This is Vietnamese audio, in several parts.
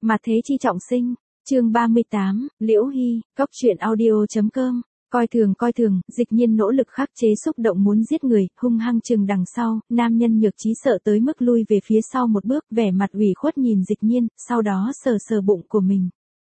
Mà thế chi trọng sinh, chương 38, Liễu Hy, Cóc truyện audio.com. Coi thường, Dịch Nhiên nỗ lực khắc chế xúc động muốn giết người, hung hăng chừng đằng sau, nam nhân Nhược Trí sợ tới mức lui về phía sau một bước, vẻ mặt ủy khuất nhìn Dịch Nhiên, sau đó sờ bụng của mình.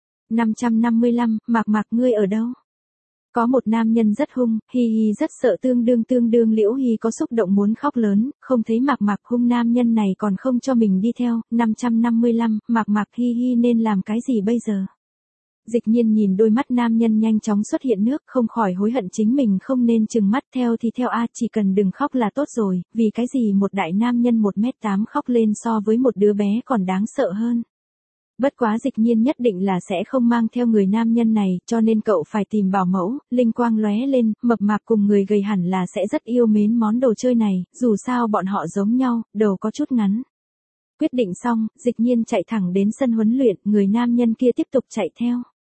555, Mạc ngươi ở đâu? Có một nam nhân rất hung, hi rất sợ tương đương Liễu Hy có xúc động muốn khóc lớn, không thấy Mạc hung nam nhân này còn không cho mình đi theo, 555, Mạc hi nên làm cái gì bây giờ? Dịch Nhiên nhìn đôi mắt nam nhân nhanh chóng xuất hiện nước, không khỏi hối hận chính mình không nên trừng mắt theo thì theo chỉ cần đừng khóc là tốt rồi, vì cái gì một đại nam nhân 1m8 khóc lên so với một đứa bé còn đáng sợ hơn. Bất quá Dịch Nhiên nhất định là sẽ không mang theo người nam nhân này, cho nên cậu phải tìm bảo mẫu, linh quang lóe lên, mập mạp cùng người gầy hẳn là sẽ rất yêu mến món đồ chơi này, dù sao bọn họ giống nhau, đầu có chút ngắn. Quyết định xong, Dịch Nhiên chạy thẳng đến sân huấn luyện, người nam nhân kia tiếp tục chạy theo.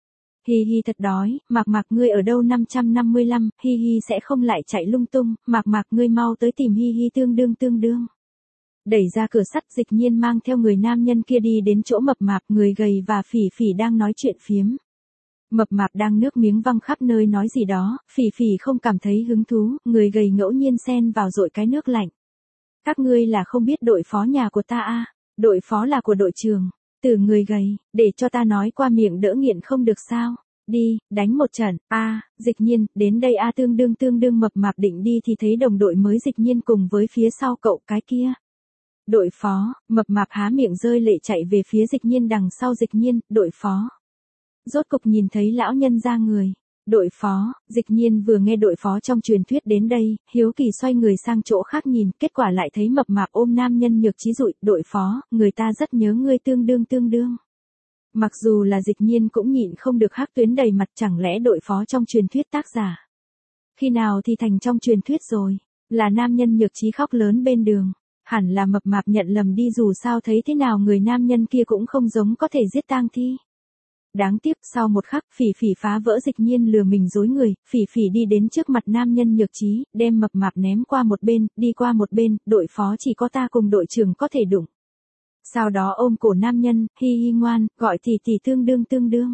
Hi thật đói, Mạc ngươi ở đâu? 555, Hi sẽ không lại chạy lung tung, Mạc ngươi mau tới tìm Hi tương đương. Đẩy ra cửa sắt, Dịch Nhiên mang theo người nam nhân kia đi đến chỗ mập mạp, người gầy và Phỉ đang nói chuyện phiếm. Mập mạp đang nước miếng văng khắp nơi nói gì đó, Phỉ không cảm thấy hứng thú, người gầy ngẫu nhiên xen vào dội cái nước lạnh. Các ngươi là không biết đội phó nhà của ta à? Đội phó là của đội trưởng. Từ người gầy, để cho ta nói qua miệng đỡ nghiện không được sao? Đi, đánh một trận. Dịch Nhiên, đến đây tương đương mập mạp định đi thì thấy đồng đội mới Dịch Nhiên cùng với phía sau cậu cái kia. Đội phó, mập mạp há miệng rơi lệ chạy về phía Dịch Nhiên đằng sau Dịch Nhiên, đội phó. Rốt cục nhìn thấy lão nhân ra người. Đội phó, Dịch Nhiên vừa nghe đội phó trong truyền thuyết đến đây, hiếu kỳ xoay người sang chỗ khác nhìn, kết quả lại thấy mập mạp ôm nam nhân Nhược Trí dụi, đội phó, người ta rất nhớ ngươi tương đương. Mặc dù là Dịch Nhiên cũng nhịn không được hắc tuyến đầy mặt, chẳng lẽ đội phó trong truyền thuyết tác giả. Khi nào thì thành trong truyền thuyết rồi, là nam nhân Nhược Trí khóc lớn bên đường. Hẳn là mập mạp nhận lầm đi, dù sao thấy thế nào người nam nhân kia cũng không giống có thể giết tang thi. Đáng tiếc sau một khắc Phỉ phá vỡ Dịch Nhiên lừa mình dối người, Phỉ đi đến trước mặt nam nhân Nhược Trí, đem mập mạp ném qua một bên, đi qua một bên, đội phó chỉ có ta cùng đội trưởng có thể đụng. Sau đó ôm cổ nam nhân, Hi ngoan, gọi tỷ tương đương.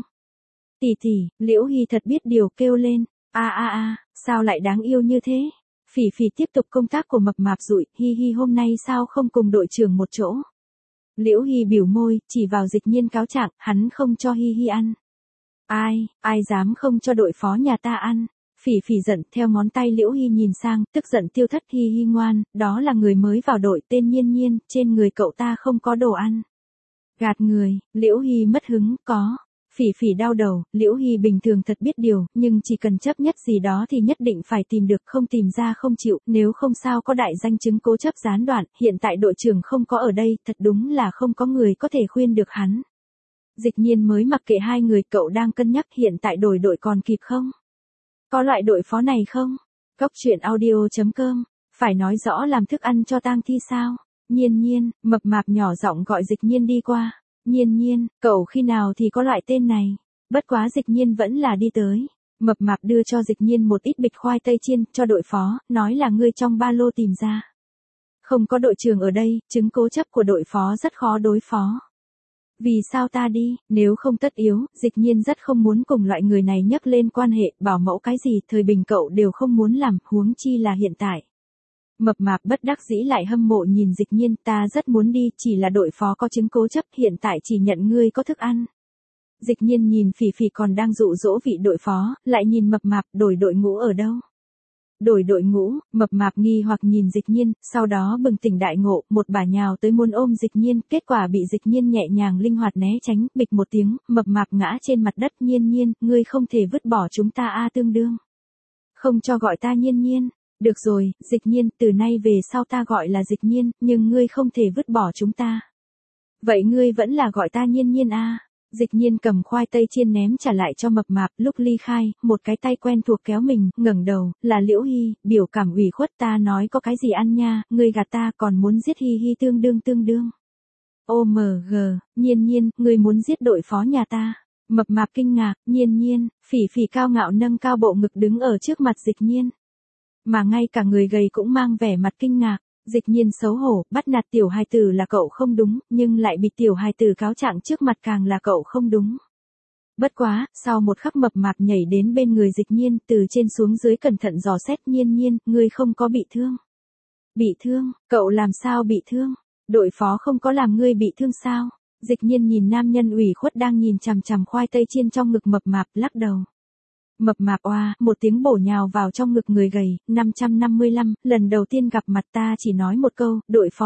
Tỷ, Liễu Hy thật biết điều kêu lên, sao lại đáng yêu như thế? Phỉ tiếp tục công tác của mập mạp dụi, Hi hôm nay sao không cùng đội trưởng một chỗ? Liễu Hy biểu môi, chỉ vào Dịch Nhiên cáo trạng, hắn không cho Hi ăn. Ai dám không cho đội phó nhà ta ăn? Phỉ giận, theo ngón tay Liễu Hy nhìn sang, tức giận tiêu thất, Hi ngoan, đó là người mới vào đội tên Nhiên, trên người cậu ta không có đồ ăn. Gạt người, Liễu Hy mất hứng, có. Phỉ đau đầu, Liễu Hy bình thường thật biết điều, nhưng chỉ cần chấp nhất gì đó thì nhất định phải tìm được, không tìm ra không chịu, nếu không sao có đại danh chứng cố chấp gián đoạn, hiện tại đội trưởng không có ở đây, thật đúng là không có người có thể khuyên được hắn. Dịch Nhiên mới mặc kệ hai người, cậu đang cân nhắc hiện tại đổi đội còn kịp không? Có loại đội phó này không? Cóc truyện audio.com, phải nói rõ làm thức ăn cho tang thi sao? Nhiên, mập mạp nhỏ giọng gọi Dịch Nhiên đi qua. Nhiên, cậu khi nào thì có loại tên này? Bất quá Dịch Nhiên vẫn là đi tới. Mập mạp đưa cho Dịch Nhiên một ít bịch khoai tây chiên, cho đội phó, nói là ngươi trong ba lô tìm ra. Không có đội trưởng ở đây, chứng cố chấp của đội phó rất khó đối phó. Vì sao ta đi, nếu không tất yếu, Dịch Nhiên rất không muốn cùng loại người này nhắc lên quan hệ, bảo mẫu cái gì, thời bình cậu đều không muốn làm, huống chi là hiện tại. Mập mạp bất đắc dĩ lại hâm mộ nhìn Dịch Nhiên, ta rất muốn đi, chỉ là đội phó có chứng cố chấp, hiện tại chỉ nhận ngươi có thức ăn. Dịch Nhiên nhìn Phỉ còn đang dụ dỗ vị đội phó, lại nhìn mập mạp, đổi đội ngũ ở đâu? Đổi đội ngũ, mập mạp nghi hoặc nhìn Dịch Nhiên, sau đó bừng tỉnh đại ngộ, một bà nhào tới muốn ôm Dịch Nhiên, kết quả bị Dịch Nhiên nhẹ nhàng linh hoạt né tránh, bịch một tiếng, mập mạp ngã trên mặt đất. Nhiên, ngươi không thể vứt bỏ chúng ta tương đương. Không cho gọi ta Nhiên. Được rồi, Dịch Nhiên, từ nay về sau ta gọi là Dịch Nhiên, nhưng ngươi không thể vứt bỏ chúng ta. Vậy ngươi vẫn là gọi ta Nhiên à? Dịch Nhiên cầm khoai tây chiên ném trả lại cho mập mạp, lúc ly khai, một cái tay quen thuộc kéo mình, ngẩng đầu, là Liễu Hy, biểu cảm ủy khuất, ta nói có cái gì ăn nha, ngươi gạt ta còn muốn giết Hi tương đương. OMG, Nhiên, ngươi muốn giết đội phó nhà ta. Mập mạp kinh ngạc, Nhiên, Phỉ cao ngạo nâng cao bộ ngực đứng ở trước mặt Dịch Nhiên. Mà ngay cả người gầy cũng mang vẻ mặt kinh ngạc, Dịch nhiên xấu hổ, bắt nạt tiểu hài tử là cậu không đúng, nhưng lại bị tiểu hài tử cáo trạng trước mặt càng là cậu không đúng. Bất quá, sau một khắc mập mạp nhảy đến bên người dịch nhiên, từ trên xuống dưới cẩn thận dò xét nhiên nhiên, ngươi không có bị thương. Bị thương, cậu làm sao bị thương? Đội phó không có làm ngươi bị thương sao? Dịch nhiên nhìn nam nhân ủy khuất đang nhìn chằm chằm khoai tây chiên trong ngực mập mạp, lắc đầu. Mập mạp oa, một tiếng bổ nhào vào trong ngực người gầy, 555, lần đầu tiên gặp mặt ta chỉ nói một câu, đội phó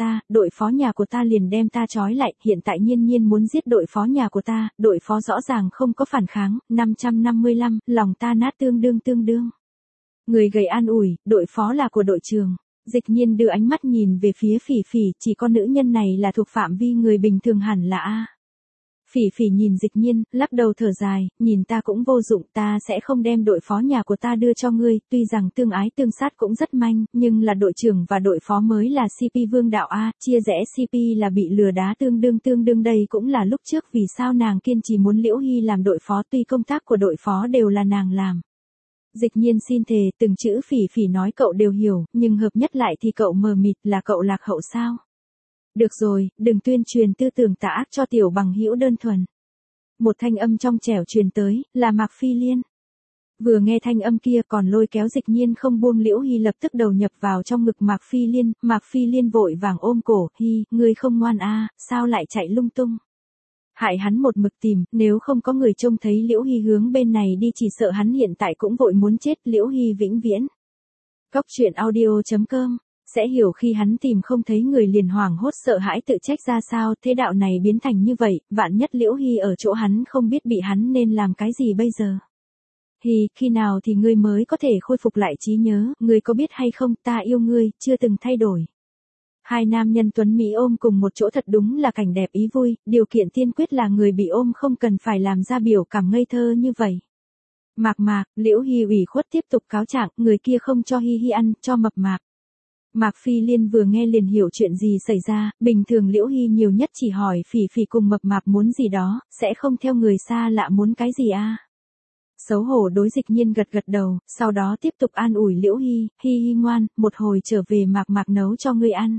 nhà của ta liền đem ta trói lại, hiện tại nhiên nhiên muốn giết đội phó nhà của ta, đội phó rõ ràng không có phản kháng, 555, lòng ta nát tương đương. Người gầy an ủi, đội phó là của đội trưởng. Dịch nhiên đưa ánh mắt nhìn về phía Phỉ Phỉ, chỉ con nữ nhân này là thuộc phạm vi người bình thường hẳn là A. Phỉ Phỉ nhìn dịch nhiên, lắc đầu thở dài, nhìn ta cũng vô dụng, ta sẽ không đem đội phó nhà của ta đưa cho ngươi, tuy rằng tương ái tương sát cũng rất manh, nhưng là đội trưởng và đội phó mới là CP vương đạo A, chia rẽ CP là bị lừa đá tương đương đây cũng là lúc trước vì sao nàng kiên trì muốn Liễu Hy làm đội phó tuy công tác của đội phó đều là nàng làm. Dịch nhiên xin thề, từng chữ Phỉ Phỉ nói cậu đều hiểu, nhưng hợp nhất lại thì cậu mờ mịt, là cậu lạc hậu sao? Được rồi, đừng tuyên truyền tư tưởng tà ác cho tiểu bằng hữu đơn thuần. Một thanh âm trong trẻo truyền tới, là Mạc Phi Liên. Vừa nghe thanh âm kia còn lôi kéo dịch nhiên không buông Liễu Hy lập tức đầu nhập vào trong ngực Mạc Phi Liên vội vàng ôm cổ, Hy, ngươi không ngoan a, sao lại chạy lung tung? Hại hắn một mực tìm, nếu không có người trông thấy Liễu Hy hướng bên này đi chỉ sợ hắn hiện tại cũng vội muốn chết, Liễu Hy vĩnh viễn. Cóc truyện audio.com, sẽ hiểu khi hắn tìm không thấy người liền hoảng hốt sợ hãi tự trách ra sao, thế đạo này biến thành như vậy, vạn nhất Liễu Hy ở chỗ hắn không biết bị hắn nên làm cái gì bây giờ. Hy, khi nào thì ngươi mới có thể khôi phục lại trí nhớ, ngươi có biết hay không, ta yêu ngươi, chưa từng thay đổi. Hai nam nhân tuấn Mỹ ôm cùng một chỗ thật đúng là cảnh đẹp ý vui, điều kiện tiên quyết là người bị ôm không cần phải làm ra biểu cảm ngây thơ như vậy. Mạc, Liễu Hy ủy khuất tiếp tục cáo trạng, người kia không cho Hy Hy ăn, cho mập mạp. Mạc Phi Liên vừa nghe liền hiểu chuyện gì xảy ra, bình thường Liễu Hy nhiều nhất chỉ hỏi Phỉ Phỉ cùng mập mạp muốn gì đó, sẽ không theo người xa lạ muốn cái gì a. Xấu hổ đối dịch nhiên gật đầu, sau đó tiếp tục an ủi Liễu Hy, Hy ngoan, một hồi trở về Mạc nấu cho ngươi ăn.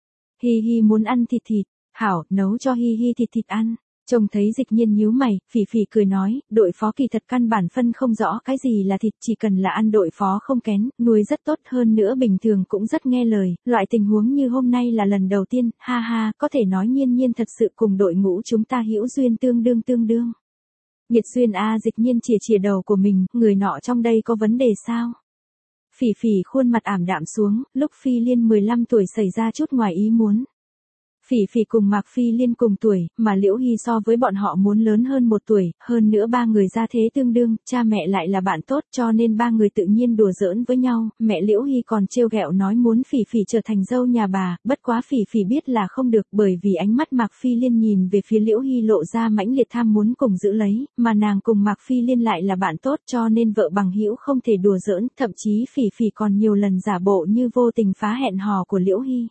Hy muốn ăn thịt, hảo, nấu cho Hy thịt ăn. Trông thấy dịch nhiên nhíu mày, Phỉ Phỉ cười nói, đội phó kỳ thật căn bản phân không rõ cái gì là thịt, chỉ cần là ăn đội phó không kén, nuôi rất tốt hơn nữa bình thường cũng rất nghe lời, loại tình huống như hôm nay là lần đầu tiên, ha, có thể nói nhiên thật sự cùng đội ngũ chúng ta hữu duyên tương đương. Nhiệt duyên a, dịch nhiên chìa đầu của mình, người nọ trong đây có vấn đề sao? Phỉ Phỉ khuôn mặt ảm đạm xuống, lúc Phi Liên 15 tuổi xảy ra chút ngoài ý muốn. Phỉ Phỉ cùng Mạc Phi Liên cùng tuổi, mà Liễu Hy so với bọn họ muốn lớn hơn 1 tuổi, hơn nữa ba người gia thế tương đương, cha mẹ lại là bạn tốt cho nên ba người tự nhiên đùa giỡn với nhau, mẹ Liễu Hy còn trêu ghẹo nói muốn Phỉ Phỉ trở thành dâu nhà bà, bất quá Phỉ Phỉ biết là không được bởi vì ánh mắt Mạc Phi Liên nhìn về phía Liễu Hy lộ ra mãnh liệt tham muốn cùng giữ lấy, mà nàng cùng Mạc Phi Liên lại là bạn tốt cho nên vợ bằng hữu không thể đùa giỡn, thậm chí Phỉ Phỉ còn nhiều lần giả bộ như vô tình phá hẹn hò của Liễu Hy.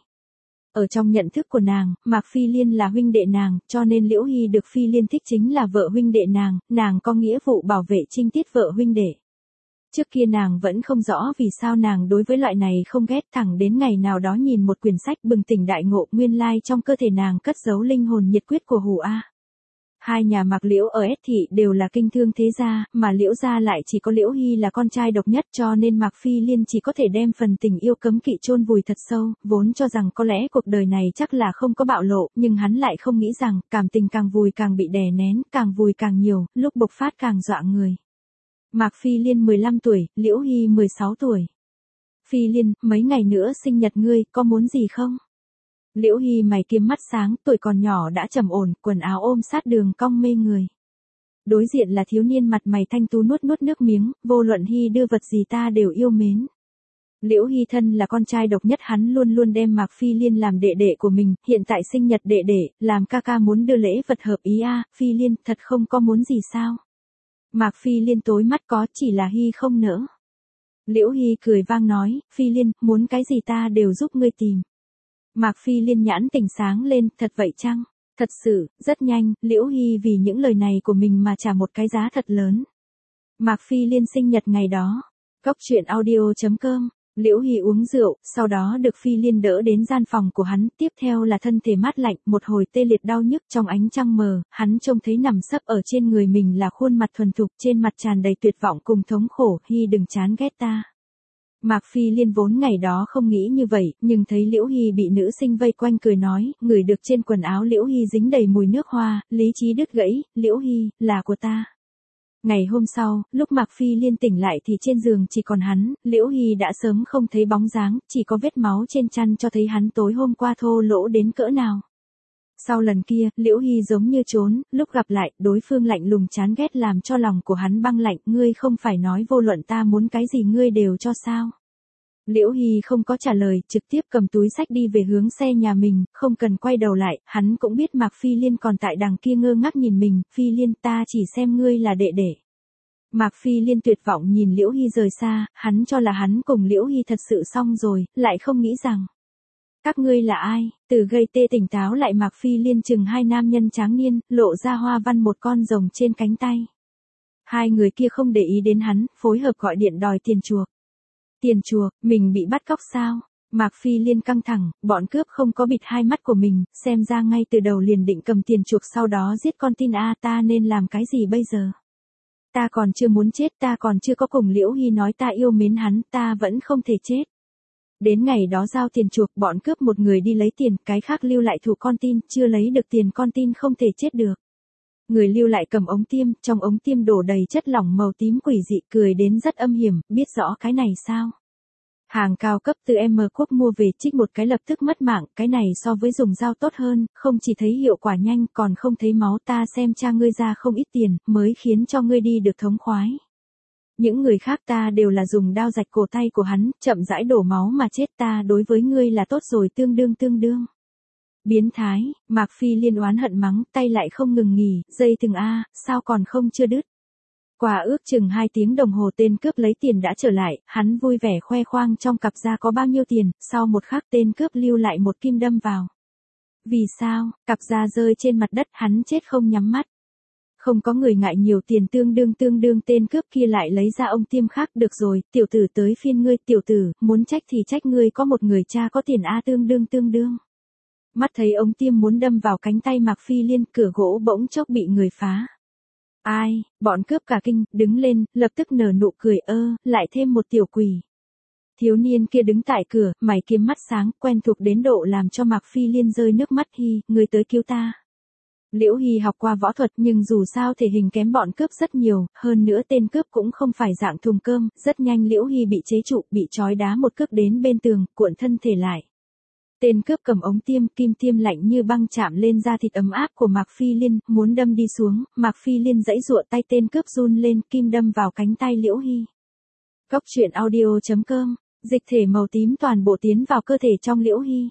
Ở trong nhận thức của nàng, Mạc Phi Liên là huynh đệ nàng, cho nên Liễu Hy được Phi Liên thích chính là vợ huynh đệ nàng có nghĩa vụ bảo vệ trinh tiết vợ huynh đệ. Trước kia nàng vẫn không rõ vì sao nàng đối với loại này không ghét, thẳng đến ngày nào đó nhìn một quyển sách bừng tỉnh đại ngộ, nguyên lai trong cơ thể nàng cất giấu linh hồn nhiệt quyết của Hù A. Hai nhà Mạc Liễu ở S thị đều là kinh thương thế gia, mà Liễu gia lại chỉ có Liễu Hy là con trai độc nhất cho nên Mạc Phi Liên chỉ có thể đem phần tình yêu cấm kỵ chôn vùi thật sâu, vốn cho rằng có lẽ cuộc đời này chắc là không có bạo lộ, nhưng hắn lại không nghĩ rằng, cảm tình càng vùi càng bị đè nén, càng vùi càng nhiều, lúc bộc phát càng dọa người. Mạc Phi Liên 15 tuổi, Liễu Hy 16 tuổi. Phi Liên, mấy ngày nữa sinh nhật ngươi, có muốn gì không? Liễu Hy mày kiếm mắt sáng, tuổi còn nhỏ đã trầm ổn, quần áo ôm sát đường cong mê người. Đối diện là thiếu niên mặt mày thanh tú nuốt nước miếng, vô luận Hy đưa vật gì ta đều yêu mến. Liễu Hy thân là con trai độc nhất hắn luôn đem Mạc Phi Liên làm đệ đệ của mình, hiện tại sinh nhật đệ đệ, làm ca muốn đưa lễ vật hợp ý a, Phi Liên thật không có muốn gì sao? Mạc Phi Liên tối mắt có, chỉ là Hy không nỡ. Liễu Hy cười vang nói, Phi Liên, muốn cái gì ta đều giúp ngươi tìm. Mạc Phi Liên nhãn tỉnh sáng lên, thật vậy chăng? Thật sự, rất nhanh, Liễu Hy vì những lời này của mình mà trả một cái giá thật lớn. Mạc Phi Liên sinh nhật ngày đó. Cóc truyện audio.com Liễu Hy uống rượu, sau đó được Phi Liên đỡ đến gian phòng của hắn, tiếp theo là thân thể mát lạnh, một hồi tê liệt đau nhức trong ánh trăng mờ, hắn trông thấy nằm sấp ở trên người mình là khuôn mặt thuần thục, trên mặt tràn đầy tuyệt vọng cùng thống khổ, Hy đừng chán ghét ta. Mạc Phi Liên vốn ngày đó không nghĩ như vậy, nhưng thấy Liễu Hy bị nữ sinh vây quanh cười nói, ngửi được trên quần áo Liễu Hy dính đầy mùi nước hoa, lý trí đứt gãy, Liễu Hy, là của ta. Ngày hôm sau, lúc Mạc Phi Liên tỉnh lại thì trên giường chỉ còn hắn, Liễu Hy đã sớm không thấy bóng dáng, chỉ có vết máu trên chăn cho thấy hắn tối hôm qua thô lỗ đến cỡ nào. Sau lần kia, Liễu Hy giống như trốn, lúc gặp lại, đối phương lạnh lùng chán ghét làm cho lòng của hắn băng lạnh, ngươi không phải nói vô luận ta muốn cái gì ngươi đều cho sao. Liễu Hy không có trả lời, trực tiếp cầm túi xách đi về hướng xe nhà mình, không cần quay đầu lại, hắn cũng biết Mạc Phi Liên còn tại đằng kia ngơ ngác nhìn mình, Phi Liên ta chỉ xem ngươi là đệ đệ. Mạc Phi Liên tuyệt vọng nhìn Liễu Hy rời xa, hắn cho là hắn cùng Liễu Hy thật sự xong rồi, lại không nghĩ rằng. Các ngươi là ai? Từ gây tê tỉnh táo lại Mạc Phi Liên chừng hai nam nhân tráng niên, lộ ra hoa văn một con rồng trên cánh tay. Hai người kia không để ý đến hắn, phối hợp gọi điện đòi tiền chuộc. Tiền chuộc, mình bị bắt cóc sao? Mạc Phi Liên căng thẳng, bọn cướp không có bịt hai mắt của mình, xem ra ngay từ đầu liền định cầm tiền chuộc sau đó giết con tin a, ta nên làm cái gì bây giờ? Ta còn chưa muốn chết, ta còn chưa có cùng Liễu Hy nói ta yêu mến hắn, ta vẫn không thể chết. Đến ngày đó giao tiền chuộc, bọn cướp một người đi lấy tiền, cái khác lưu lại thủ con tin, chưa lấy được tiền con tin không thể chết được. Người lưu lại cầm ống tiêm, trong ống tiêm đổ đầy chất lỏng màu tím quỷ dị, cười đến rất âm hiểm, biết rõ cái này sao? Hàng cao cấp từ M Quốc mua về trích một cái lập tức mất mạng, cái này so với dùng dao tốt hơn, không chỉ thấy hiệu quả nhanh còn không thấy máu, ta xem cha ngươi ra không ít tiền, mới khiến cho ngươi đi được thống khoái. Những người khác ta đều là dùng đao rạch cổ tay của hắn, chậm rãi đổ máu mà chết, ta đối với ngươi là tốt rồi, tương đương. Biến thái, Mạc Phi Liên oán hận mắng, tay lại không ngừng nghỉ, dây thừng a, sao còn không chưa đứt. Qua ước chừng 2 tiếng đồng hồ tên cướp lấy tiền đã trở lại, hắn vui vẻ khoe khoang trong cặp da có bao nhiêu tiền, sau một khắc tên cướp lưu lại một kim đâm vào. Vì sao, cặp da rơi trên mặt đất, hắn chết không nhắm mắt. Không có người ngại nhiều tiền, tương đương tên cướp kia lại lấy ra ông tiêm khác, được rồi, tiểu tử tới phiên ngươi, tiểu tử, muốn trách thì trách ngươi có một người cha có tiền a, tương đương. Mắt thấy ống tiêm muốn đâm vào cánh tay Mạc Phi Liên, cửa gỗ bỗng chốc bị người phá. Ai, bọn cướp cả kinh, đứng lên, lập tức nở nụ cười, lại thêm một tiểu quỷ. Thiếu niên kia đứng tại cửa, mày kiếm mắt sáng, quen thuộc đến độ làm cho Mạc Phi Liên rơi nước mắt, Hy, người tới cứu ta. Liễu Hy học qua võ thuật nhưng dù sao thể hình kém bọn cướp rất nhiều, hơn nữa tên cướp cũng không phải dạng thùng cơm, rất nhanh Liễu Hy bị chế trụ, bị trói đá một cước đến bên tường, cuộn thân thể lại. Tên cướp cầm ống tiêm, kim tiêm lạnh như băng chạm lên da thịt ấm áp của Mạc Phi Liên, muốn đâm đi xuống, Mạc Phi Liên giãy giụa, tay tên cướp run lên, kim đâm vào cánh tay Liễu Hy. Cốc truyện audio.com, dịch thể màu tím toàn bộ tiến vào cơ thể trong Liễu Hy.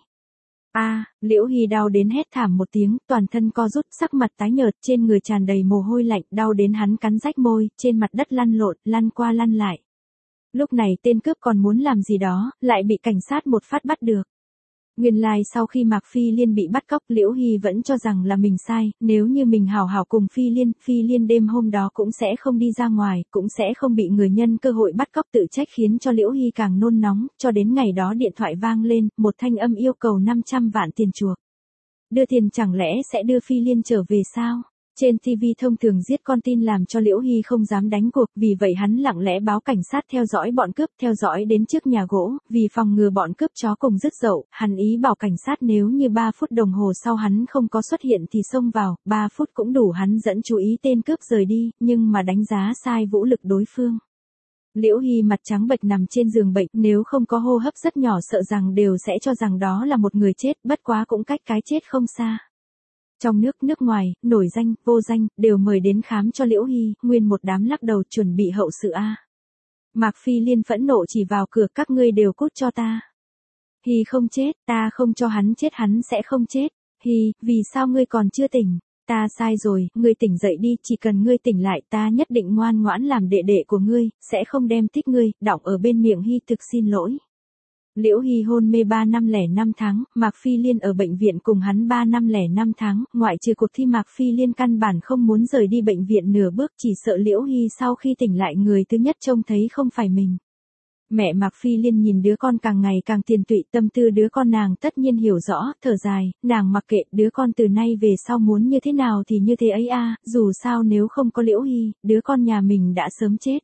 Liễu Hy đau đến hét thảm một tiếng, toàn thân co rút, sắc mặt tái nhợt, trên người tràn đầy mồ hôi lạnh, đau đến hắn cắn rách môi, trên mặt đất lăn lộn, lăn qua lăn lại. Lúc này tên cướp còn muốn làm gì đó, lại bị cảnh sát một phát bắt được. Nguyên lai sau khi Mạc Phi Liên bị bắt cóc, Liễu Hy vẫn cho rằng là mình sai, nếu như mình hảo hảo cùng Phi Liên đêm hôm đó cũng sẽ không đi ra ngoài, cũng sẽ không bị người nhân cơ hội bắt cóc tự trách, khiến cho Liễu Hy càng nôn nóng, cho đến ngày đó điện thoại vang lên, một thanh âm yêu cầu 500 vạn tiền chuộc. Đưa tiền chẳng lẽ sẽ đưa Phi Liên trở về sao? Trên TV thông thường giết con tin làm cho Liễu Hy không dám đánh cuộc, vì vậy hắn lặng lẽ báo cảnh sát theo dõi bọn cướp, theo dõi đến trước nhà gỗ, vì phòng ngừa bọn cướp chó cùng dứt dậu, hắn ý bảo cảnh sát nếu như 3 phút đồng hồ sau hắn không có xuất hiện thì xông vào, 3 phút cũng đủ hắn dẫn chú ý tên cướp rời đi, nhưng mà đánh giá sai vũ lực đối phương. Liễu Hy mặt trắng bệch nằm trên giường bệnh, nếu không có hô hấp rất nhỏ sợ rằng đều sẽ cho rằng đó là một người chết, bất quá cũng cách cái chết không xa. Trong nước ngoài, nổi danh, vô danh, đều mời đến khám cho Liễu Hy, nguyên một đám lắc đầu chuẩn bị hậu sự a. Mạc Phi Liên phẫn nộ chỉ vào cửa, các ngươi đều cút cho ta. Hy không chết, ta không cho hắn chết, hắn sẽ không chết. Hy, vì sao ngươi còn chưa tỉnh? Ta sai rồi, ngươi tỉnh dậy đi, chỉ cần ngươi tỉnh lại ta nhất định ngoan ngoãn làm đệ đệ của ngươi, sẽ không đem thích ngươi, đọng ở bên miệng Hy, thực xin lỗi. Liễu Hy hôn mê 3 năm lẻ 5 tháng, Mạc Phi Liên ở bệnh viện cùng hắn 3 năm lẻ 5 tháng, ngoại trừ cuộc thi Mạc Phi Liên căn bản không muốn rời đi bệnh viện nửa bước, chỉ sợ Liễu Hy sau khi tỉnh lại người thứ nhất trông thấy không phải mình. Mẹ Mạc Phi Liên nhìn đứa con càng ngày càng tiền tụy, tâm tư đứa con nàng tất nhiên hiểu rõ, thở dài, nàng mặc kệ, đứa con từ nay về sau muốn như thế nào thì như thế ấy a, dù sao nếu không có Liễu Hy, đứa con nhà mình đã sớm chết.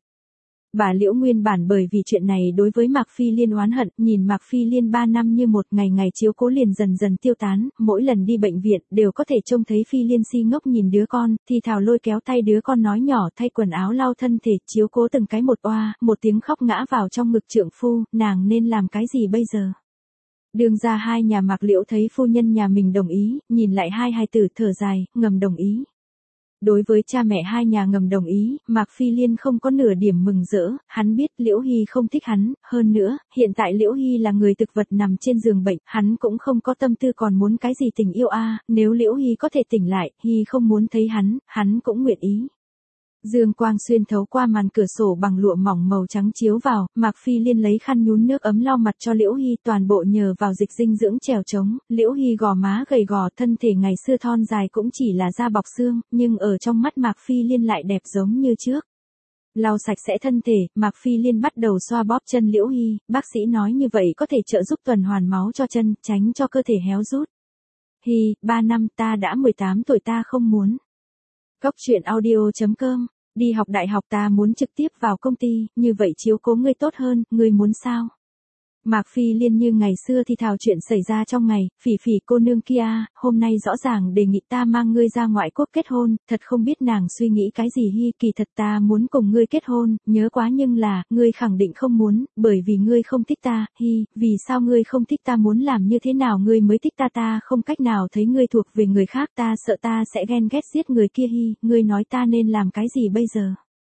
Bà Liễu nguyên bản bởi vì chuyện này đối với Mạc Phi Liên oán hận, nhìn Mạc Phi Liên 3 năm như một ngày ngày chiếu cố liền dần dần tiêu tán, mỗi lần đi bệnh viện đều có thể trông thấy Phi Liên si ngốc nhìn đứa con, thì thào lôi kéo tay đứa con nói nhỏ thay quần áo lau thân thể, chiếu cố từng cái một oa, một tiếng khóc ngã vào trong ngực trượng phu, nàng nên làm cái gì bây giờ? Đương ra hai nhà Mạc Liễu thấy phu nhân nhà mình đồng ý, nhìn lại hai hài tử thở dài, ngầm đồng ý. Đối với cha mẹ hai nhà ngầm đồng ý, Mạc Phi Liên không có nửa điểm mừng rỡ, hắn biết Liễu Hy không thích hắn, hơn nữa, hiện tại Liễu Hy là người thực vật nằm trên giường bệnh, hắn cũng không có tâm tư còn muốn cái gì tình yêu a, nếu Liễu Hy có thể tỉnh lại, Hy không muốn thấy hắn cũng nguyện ý. Dương quang xuyên thấu qua màn cửa sổ bằng lụa mỏng màu trắng chiếu vào, Mạc Phi Liên lấy khăn nhún nước ấm lau mặt cho Liễu Hy, toàn bộ nhờ vào dịch dinh dưỡng trèo trống, Liễu Hy gò má gầy gò, thân thể ngày xưa thon dài cũng chỉ là da bọc xương, nhưng ở trong mắt Mạc Phi Liên lại đẹp giống như trước. Lau sạch sẽ thân thể, Mạc Phi Liên bắt đầu xoa bóp chân Liễu Hy, bác sĩ nói như vậy có thể trợ giúp tuần hoàn máu cho chân, tránh cho cơ thể héo rút. Hy, 3 năm ta đã 18 tuổi ta không muốn. Góc truyện audio.com. Đi học đại học ta muốn trực tiếp vào công ty, như vậy chiếu cố ngươi tốt hơn, ngươi muốn sao? Mạc Phi Liên như ngày xưa thì thào chuyện xảy ra trong ngày, Phỉ Phỉ cô nương kia, hôm nay rõ ràng đề nghị ta mang ngươi ra ngoại quốc kết hôn, thật không biết nàng suy nghĩ cái gì Hy, kỳ thật ta muốn cùng ngươi kết hôn, nhớ quá nhưng là, ngươi khẳng định không muốn, bởi vì ngươi không thích ta, Hy, vì sao ngươi không thích ta muốn làm như thế nào ngươi mới thích ta ta không cách nào thấy ngươi thuộc về người khác ta sợ ta sẽ ghen ghét giết người kia Hy, ngươi nói ta nên làm cái gì bây giờ?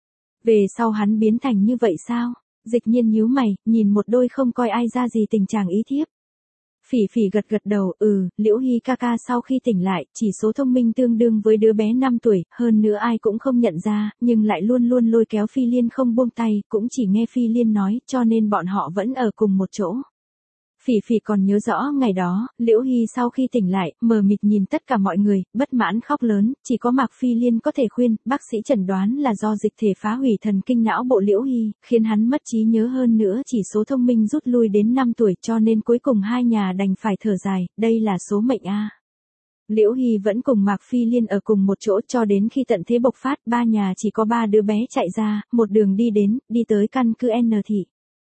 Về sau hắn biến thành như vậy sao? Dịch nhiên nhíu mày, nhìn một đôi không coi ai ra gì tình chàng ý thiếp. Phỉ Phỉ gật gật đầu, Liễu Hy ca ca sau khi tỉnh lại, chỉ số thông minh tương đương với đứa bé 5 tuổi, hơn nữa ai cũng không nhận ra, nhưng lại luôn luôn lôi kéo Phi Liên không buông tay, cũng chỉ nghe Phi Liên nói, cho nên bọn họ vẫn ở cùng một chỗ. Phỉ Phỉ còn nhớ rõ ngày đó, Liễu Hy sau khi tỉnh lại, mờ mịt nhìn tất cả mọi người, bất mãn khóc lớn, chỉ có Mạc Phi Liên có thể khuyên, bác sĩ chẩn đoán là do dịch thể phá hủy thần kinh não bộ Liễu Hy, khiến hắn mất trí nhớ hơn nữa chỉ số thông minh rút lui đến 5 tuổi cho nên cuối cùng hai nhà đành phải thở dài, đây là số mệnh a. Liễu Hy vẫn cùng Mạc Phi Liên ở cùng một chỗ cho đến khi tận thế bộc phát, ba nhà chỉ có 3 đứa bé chạy ra, một đường đi tới căn cứ N thị.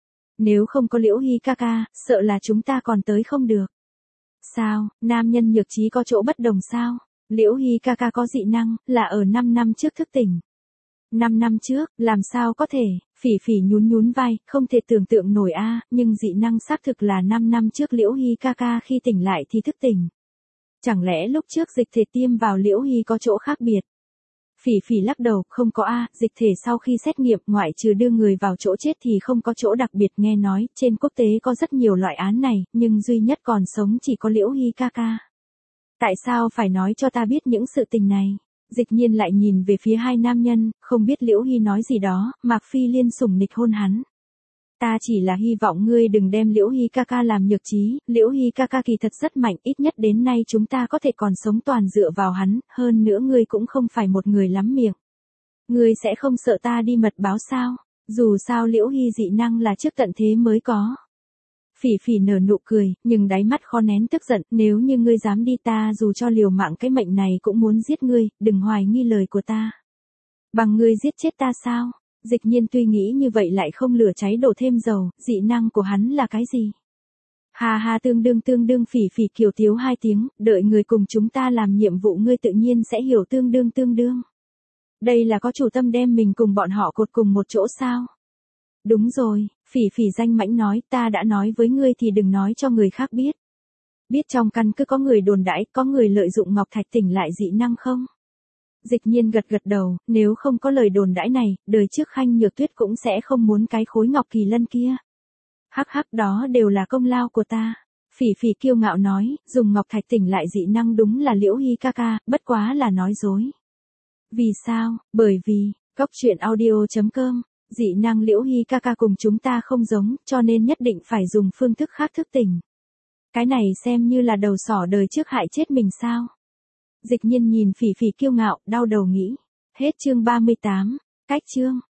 Nếu không có Liễu Hy ca ca, sợ là chúng ta còn tới không được. Sao, nam nhân nhược trí có chỗ bất đồng sao? Liễu Hy ca ca có dị năng, là ở 5 năm trước thức tỉnh. 5 năm trước, làm sao có thể? Phỉ Phỉ nhún vai, không thể tưởng tượng nổi a, nhưng dị năng xác thực là 5 năm trước Liễu Hy ca ca khi tỉnh lại thì thức tỉnh. Chẳng lẽ lúc trước dịch thể tiêm vào Liễu Hy có chỗ khác biệt? Phỉ Phỉ lắc đầu, không có a, dịch thể sau khi xét nghiệm ngoại trừ đưa người vào chỗ chết thì không có chỗ đặc biệt, nghe nói, trên quốc tế có rất nhiều loại án này, nhưng duy nhất còn sống chỉ có Liễu Hy ca ca. Tại sao phải nói cho ta biết những sự tình này? Dịch nhiên lại nhìn về phía hai nam nhân, không biết Liễu Hy nói gì đó, Mạc Phi Liên sủng nịch hôn hắn. Ta chỉ là hy vọng ngươi đừng đem Liễu Hy ca ca làm nhược trí, Liễu Hy ca ca kỳ thật rất mạnh, ít nhất đến nay chúng ta có thể còn sống toàn dựa vào hắn, hơn nữa ngươi cũng không phải một người lắm miệng. Ngươi sẽ không sợ ta đi mật báo sao? Dù sao Liễu Hy dị năng là trước tận thế mới có. Phỉ Phỉ nở nụ cười, nhưng đáy mắt khó nén tức giận, nếu như ngươi dám đi ta dù cho liều mạng cái mệnh này cũng muốn giết ngươi, đừng hoài nghi lời của ta. Bằng ngươi giết chết ta sao? Dịch nhiên tuy nghĩ như vậy lại không lửa cháy đổ thêm dầu, dị năng của hắn là cái gì? Hà hà tương đương Phỉ Phỉ kiều tiếu hai tiếng, đợi người cùng chúng ta làm nhiệm vụ ngươi tự nhiên sẽ hiểu tương đương. Đây là có chủ tâm đem mình cùng bọn họ cột cùng một chỗ sao? Đúng rồi, Phỉ Phỉ danh mãnh nói, ta đã nói với ngươi thì đừng nói cho người khác biết. Biết trong căn cứ có người đồn đãi, có người lợi dụng Ngọc Thạch tỉnh lại dị năng không? Dịch nhiên gật đầu, nếu không có lời đồn đãi này, đời trước Khanh Nhược Tuyết cũng sẽ không muốn cái khối ngọc kỳ lân kia. Hắc đó đều là công lao của ta. Phỉ Phỉ kiêu ngạo nói, dùng Ngọc Thạch tỉnh lại dị năng đúng là Liễu Hy ca ca, bất quá là nói dối. Vì sao? Bởi vì, góc truyện audio.com, dị năng Liễu Hy ca ca cùng chúng ta không giống, cho nên nhất định phải dùng phương thức khác thức tỉnh. Cái này xem như là đầu sỏ đời trước hại chết mình sao? Dịch nhiên nhìn Phỉ Phỉ kiêu ngạo, đau đầu nghĩ. Hết chương 38, cách chương.